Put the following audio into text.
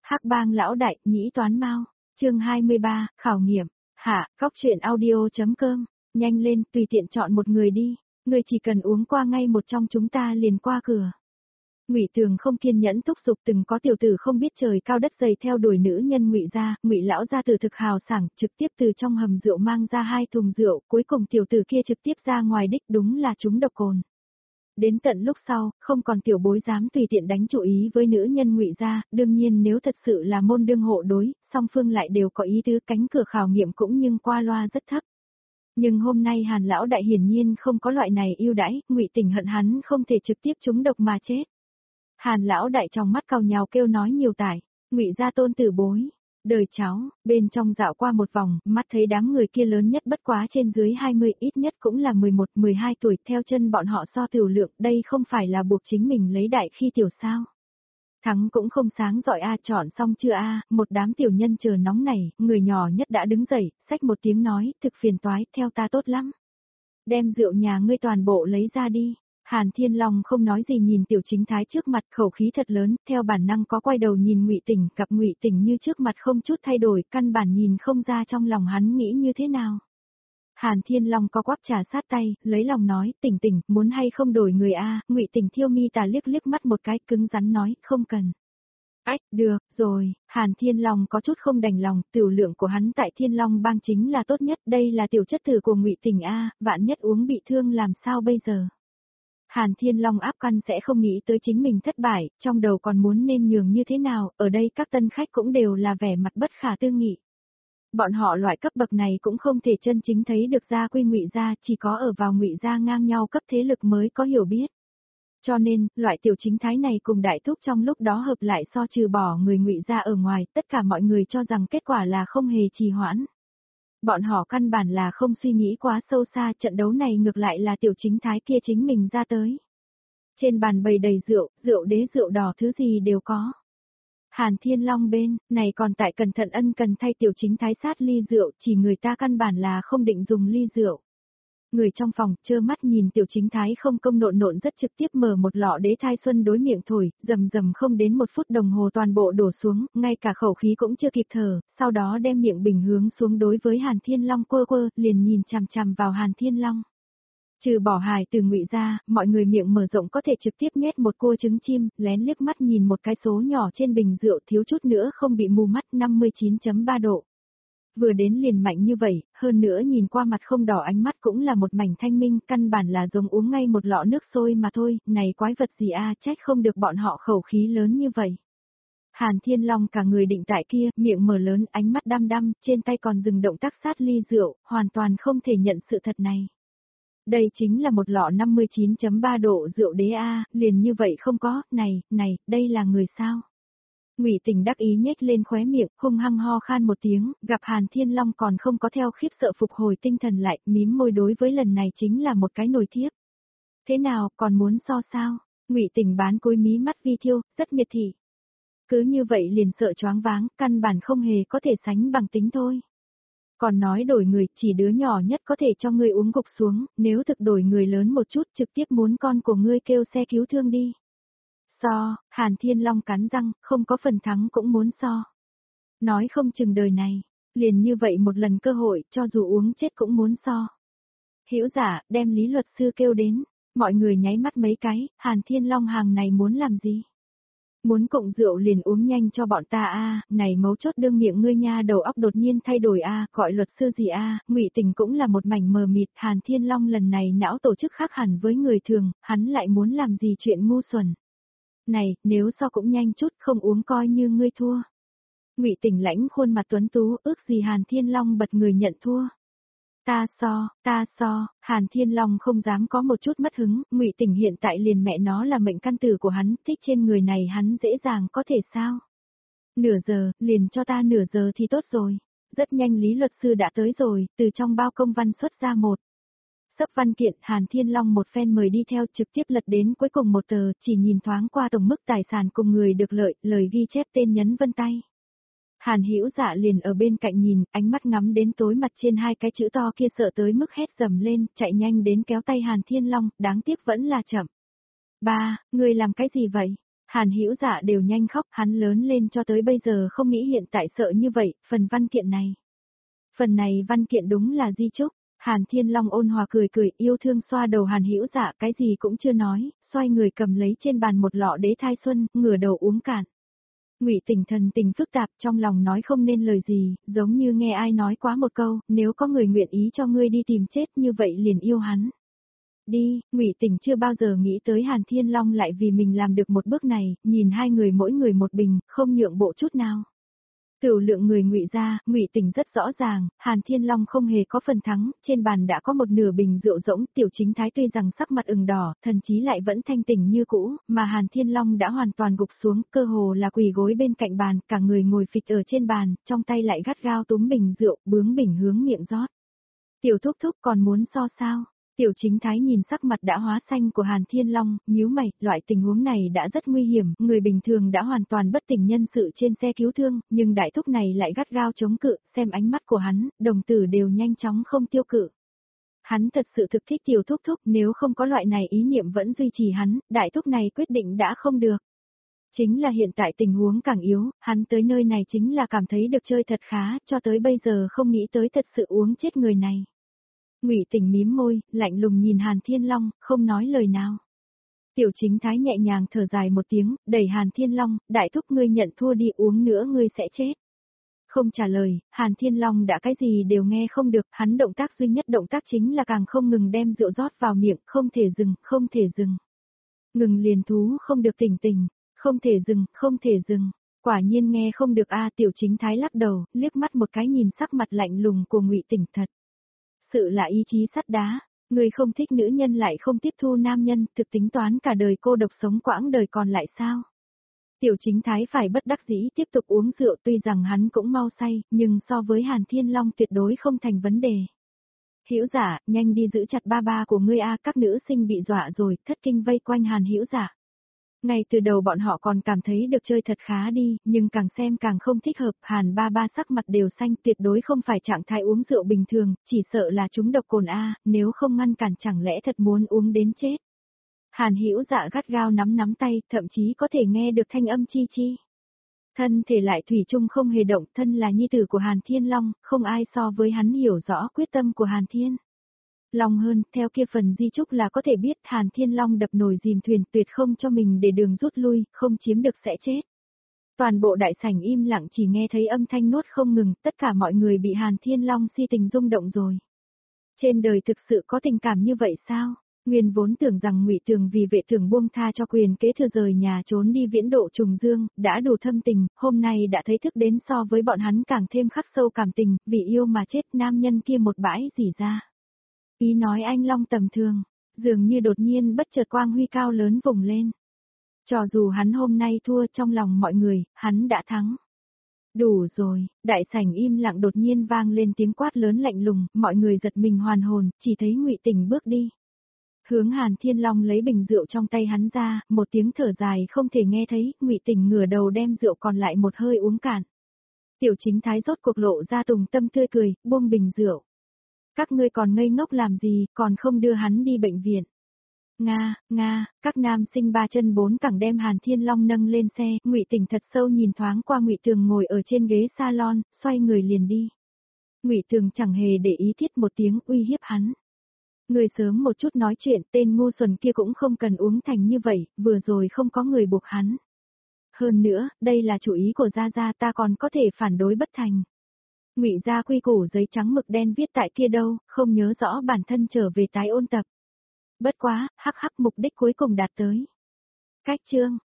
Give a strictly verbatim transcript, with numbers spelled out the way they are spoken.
Hắc Bang lão đại, nhĩ toán mau. Chương hai mươi ba, khảo nghiệm. Hạ, góc truyện audio chấm com. Nhanh lên, tùy tiện chọn một người đi. Người chỉ cần uống qua ngay một trong chúng ta liền qua cửa. Ngụy Tường không kiên nhẫn thúc giục, từng có tiểu tử không biết trời cao đất dày theo đuổi nữ nhân Ngụy gia, Ngụy lão gia từ thực hào sảng, trực tiếp từ trong hầm rượu mang ra hai thùng rượu, cuối cùng tiểu tử kia trực tiếp ra ngoài đích, đúng là trúng độc cồn. Đến tận lúc sau, không còn tiểu bối dám tùy tiện đánh chủ ý với nữ nhân Ngụy gia, đương nhiên nếu thật sự là môn đương hộ đối, song phương lại đều có ý tứ, cánh cửa khảo nghiệm cũng nhưng qua loa rất thấp. Nhưng hôm nay Hàn lão đại hiển nhiên không có loại này ưu đãi, Ngụy Tình hận hắn không thể trực tiếp trúng độc mà chết. Hàn lão đại trong mắt cào nhào kêu nói nhiều tải, Ngụy gia tôn tử bối, đời cháu, bên trong dạo qua một vòng, mắt thấy đám người kia lớn nhất bất quá trên dưới hai mươi, ít nhất cũng là mười một, mười hai tuổi, theo chân bọn họ so tiểu lượng, đây không phải là buộc chính mình lấy đại khi tiểu sao. Thắng cũng không sáng giỏi a, chọn xong chưa a, một đám tiểu nhân chờ nóng này, người nhỏ nhất đã đứng dậy, xách một tiếng nói, thực phiền toái, theo ta tốt lắm. Đem rượu nhà ngươi toàn bộ lấy ra đi. Hàn Thiên Long không nói gì nhìn Tiểu Chính Thái trước mặt, khẩu khí thật lớn, theo bản năng có quay đầu nhìn Ngụy Tình, gặp Ngụy Tình như trước mặt không chút thay đổi, căn bản nhìn không ra trong lòng hắn nghĩ như thế nào. Hàn Thiên Long có quắp trà sát tay, lấy lòng nói, Tình Tình, muốn hay không đổi người a? Ngụy Tình thiêu mi tà liếc liếc mắt một cái, cứng rắn nói, không cần. Ách, được, rồi, Hàn Thiên Long có chút không đành lòng, tiểu lượng của hắn tại Thiên Long bang chính là tốt nhất, đây là tiểu chất tử của Ngụy Tình a, vạn nhất uống bị thương làm sao bây giờ. Hàn Thiên Long áp căn sẽ không nghĩ tới chính mình thất bại, trong đầu còn muốn nên nhường như thế nào, ở đây các tân khách cũng đều là vẻ mặt bất khả tư nghị. Bọn họ loại cấp bậc này cũng không thể chân chính thấy được gia quy Ngụy gia, chỉ có ở vào Ngụy gia ngang nhau cấp thế lực mới có hiểu biết. Cho nên, loại tiểu chính thái này cùng đại thúc trong lúc đó hợp lại so trừ bỏ người Ngụy gia ở ngoài, tất cả mọi người cho rằng kết quả là không hề trì hoãn. Bọn họ căn bản là không suy nghĩ quá sâu xa, trận đấu này ngược lại là tiểu chính thái kia chính mình ra tới. Trên bàn bày đầy rượu, rượu đế rượu đỏ thứ gì đều có. Hàn Thiên Long bên, này còn tại cẩn thận ân cần thay tiểu chính thái sát ly rượu, chỉ người ta căn bản là không định dùng ly rượu. Người trong phòng, trơ mắt nhìn tiểu chính thái không công nộn nộn rất trực tiếp mở một lọ đế thai xuân đối miệng thổi, rầm rầm không đến một phút đồng hồ toàn bộ đổ xuống, ngay cả khẩu khí cũng chưa kịp thở, sau đó đem miệng bình hướng xuống đối với Hàn Thiên Long quơ quơ, liền nhìn chằm chằm vào Hàn Thiên Long. Trừ bỏ hài từ Ngụy gia, mọi người miệng mở rộng có thể trực tiếp nhét một cua trứng chim, lén liếc mắt nhìn một cái số nhỏ trên bình rượu thiếu chút nữa không bị mù mắt năm mươi chín chấm ba độ. Vừa đến liền mạnh như vậy, hơn nữa nhìn qua mặt không đỏ ánh mắt cũng là một mảnh thanh minh, căn bản là giống uống ngay một lọ nước sôi mà thôi, này quái vật gì a, trách không được bọn họ khẩu khí lớn như vậy. Hàn Thiên Long cả người định tại kia, miệng mở lớn, ánh mắt đăm đăm, trên tay còn dừng động tác sát ly rượu, hoàn toàn không thể nhận sự thật này. Đây chính là một lọ năm mươi chín chấm ba độ rượu đế a, liền như vậy không có, này, này, đây là người sao? Ngụy Tình đắc ý nhếch lên khóe miệng, hung hăng ho khan một tiếng, gặp Hàn Thiên Long còn không có theo khiếp sợ phục hồi tinh thần lại, mím môi đối với lần này chính là một cái nồi thiếp. Thế nào, còn muốn so sao? Ngụy Tình bán cối mí mắt vi thiêu, rất miệt thị. Cứ như vậy liền sợ choáng váng, căn bản không hề có thể sánh bằng tính thôi. Còn nói đổi người, chỉ đứa nhỏ nhất có thể cho ngươi uống gục xuống, nếu thực đổi người lớn một chút trực tiếp muốn con của ngươi kêu xe cứu thương đi. So, Hàn Thiên Long cắn răng, không có phần thắng cũng muốn so. Nói không chừng đời này, liền như vậy một lần cơ hội, cho dù uống chết cũng muốn so. Hữu giả, đem Lý luật sư kêu đến, mọi người nháy mắt mấy cái, Hàn Thiên Long hàng này muốn làm gì? Muốn cộng rượu liền uống nhanh cho bọn ta a, này mấu chốt đương miệng ngươi nha, đầu óc đột nhiên thay đổi a, gọi luật sư gì a, Ngụy Tình cũng là một mảnh mờ mịt, Hàn Thiên Long lần này não tổ chức khác hẳn với người thường, hắn lại muốn làm gì chuyện ngu xuẩn. Này, nếu so cũng nhanh chút, không uống coi như ngươi thua. Ngụy Tình lãnh khuôn mặt tuấn tú, ước gì Hàn Thiên Long bật người nhận thua. Ta so, ta so, Hàn Thiên Long không dám có một chút mất hứng, Ngụy Tình hiện tại liền mẹ nó là mệnh căn tử của hắn, thích trên người này hắn dễ dàng có thể sao. Nửa giờ, liền cho ta nửa giờ thì tốt rồi. Rất nhanh Lý luật sư đã tới rồi, từ trong bao công văn xuất ra một sấp văn kiện, Hàn Thiên Long một phen mời đi theo, trực tiếp lật đến cuối cùng một tờ, chỉ nhìn thoáng qua tổng mức tài sản cùng người được lợi, lời ghi chép tên nhấn vân tay. Hàn Hữu Dạ liền ở bên cạnh nhìn, ánh mắt ngắm đến tối mặt trên hai cái chữ to kia sợ tới mức hét dầm lên, chạy nhanh đến kéo tay Hàn Thiên Long, đáng tiếc vẫn là chậm. Ba, ngươi làm cái gì vậy? Hàn Hữu Dạ đều nhanh khóc, hắn lớn lên cho tới bây giờ không nghĩ hiện tại sợ như vậy, phần văn kiện này. Phần này văn kiện đúng là di chúc. Hàn Thiên Long ôn hòa cười cười, yêu thương xoa đầu Hàn Hữu Dạ, cái gì cũng chưa nói, xoay người cầm lấy trên bàn một lọ đế thai xuân, ngửa đầu uống cạn. Ngụy Tỉnh thần tình phức tạp, trong lòng nói không nên lời gì, giống như nghe ai nói quá một câu, nếu có người nguyện ý cho ngươi đi tìm chết như vậy liền yêu hắn. Đi, Ngụy Tỉnh chưa bao giờ nghĩ tới Hàn Thiên Long lại vì mình làm được một bước này, nhìn hai người mỗi người một bình, không nhượng bộ chút nào. Tiểu lượng người Ngụy gia, Ngụy Tỉnh rất rõ ràng, Hàn Thiên Long không hề có phần thắng, trên bàn đã có một nửa bình rượu rỗng, Tiểu Chính Thái tuy rằng sắc mặt ửng đỏ, thần chí lại vẫn thanh tỉnh như cũ, mà Hàn Thiên Long đã hoàn toàn gục xuống, cơ hồ là quỳ gối bên cạnh bàn, cả người ngồi phịch ở trên bàn, trong tay lại gắt gao túm bình rượu, bướng bỉnh hướng miệng rót. Tiểu thúc thúc còn muốn so sao? Tiểu Chính Thái nhìn sắc mặt đã hóa xanh của Hàn Thiên Long, nhíu mày, loại tình huống này đã rất nguy hiểm, người bình thường đã hoàn toàn bất tỉnh nhân sự trên xe cứu thương, nhưng đại thúc này lại gắt gao chống cự, xem ánh mắt của hắn, đồng tử đều nhanh chóng không tiêu cự. Hắn thật sự thực thích tiểu thúc thúc, nếu không có loại này ý niệm vẫn duy trì hắn, đại thúc này quyết định đã không được. Chính là hiện tại tình huống càng yếu, hắn tới nơi này chính là cảm thấy được chơi thật khá, cho tới bây giờ không nghĩ tới thật sự uống chết người này. Ngụy Tỉnh mím môi, lạnh lùng nhìn Hàn Thiên Long, không nói lời nào. Tiểu Chính Thái nhẹ nhàng thở dài một tiếng, đẩy Hàn Thiên Long, đại thúc ngươi nhận thua đi, uống nữa ngươi sẽ chết. Không trả lời, Hàn Thiên Long đã cái gì đều nghe không được, hắn động tác duy nhất động tác chính là càng không ngừng đem rượu rót vào miệng, không thể dừng, không thể dừng. Ngừng liền thú không được tỉnh tỉnh, không thể dừng, không thể dừng. Quả nhiên nghe không được a. Tiểu Chính Thái lắc đầu, liếc mắt một cái nhìn sắc mặt lạnh lùng của Ngụy Tỉnh thật. Sự là ý chí sắt đá, người không thích nữ nhân lại không tiếp thu nam nhân, thực tính toán cả đời cô độc sống quãng đời còn lại sao? Tiểu Chính Thái phải bất đắc dĩ tiếp tục uống rượu, tuy rằng hắn cũng mau say, nhưng so với Hàn Thiên Long tuyệt đối không thành vấn đề. Hữu Dạ, nhanh đi giữ chặt ba ba của ngươi a, các nữ sinh bị dọa rồi, thất kinh vây quanh Hàn Hữu Dạ. Ngay từ đầu bọn họ còn cảm thấy được chơi thật khá đi, nhưng càng xem càng không thích hợp, Hàn ba ba sắc mặt đều xanh, tuyệt đối không phải trạng thái uống rượu bình thường, chỉ sợ là chúng độc cồn a, nếu không ngăn cản chẳng lẽ thật muốn uống đến chết. Hàn Hữu Dạ gắt gao nắm nắm tay, thậm chí có thể nghe được thanh âm chi chi. Thân thể lại thủy chung không hề động, thân là nhi tử của Hàn Thiên Long, không ai so với hắn hiểu rõ quyết tâm của Hàn Thiên Long hơn, theo kia phần di chúc là có thể biết Hàn Thiên Long đập nồi dìm thuyền, tuyệt không cho mình để đường rút lui, không chiếm được sẽ chết. Toàn bộ đại sảnh im lặng, chỉ nghe thấy âm thanh nuốt không ngừng, tất cả mọi người bị Hàn Thiên Long si tình rung động rồi. Trên đời thực sự có tình cảm như vậy sao? Nguyên vốn tưởng rằng Ngụy Tường vì vệ tưởng buông tha cho quyền kế thừa rời nhà trốn đi viễn độ trùng dương, đã đủ thâm tình, hôm nay đã thấy thức đến so với bọn hắn càng thêm khắc sâu cảm tình, vì yêu mà chết, nam nhân kia một bãi gì ra. Ý nói anh Long tầm thường, dường như đột nhiên bất chợt quang huy cao lớn vùng lên. Cho dù hắn hôm nay thua, trong lòng mọi người, hắn đã thắng. Đủ rồi, đại sảnh im lặng, đột nhiên vang lên tiếng quát lớn lạnh lùng, mọi người giật mình hoàn hồn, chỉ thấy Ngụy Tỉnh bước đi. Hướng Hàn Thiên Long lấy bình rượu trong tay hắn ra, một tiếng thở dài không thể nghe thấy, Ngụy Tỉnh ngửa đầu đem rượu còn lại một hơi uống cạn. Tiểu Chính Thái rốt cuộc lộ ra tùng tâm tươi cười, buông bình rượu. Các ngươi còn ngây ngốc làm gì, còn không đưa hắn đi bệnh viện. Nga, Nga, các nam sinh ba chân bốn cẳng đem Hàn Thiên Long nâng lên xe, Ngụy Tỉnh thật sâu nhìn thoáng qua Ngụy Tường ngồi ở trên ghế salon, xoay người liền đi. Ngụy Tường chẳng hề để ý, thiết một tiếng uy hiếp hắn. Người sớm một chút nói chuyện, tên ngu xuẩn kia cũng không cần uống thành như vậy, vừa rồi không có người buộc hắn. Hơn nữa, đây là chủ ý của Gia Gia, ta còn có thể phản đối bất thành. Ngụy gia quy củ giấy trắng mực đen viết tại kia đâu, không nhớ rõ, bản thân trở về tái ôn tập. Bất quá, hắc hắc, mục đích cuối cùng đạt tới. Cách chương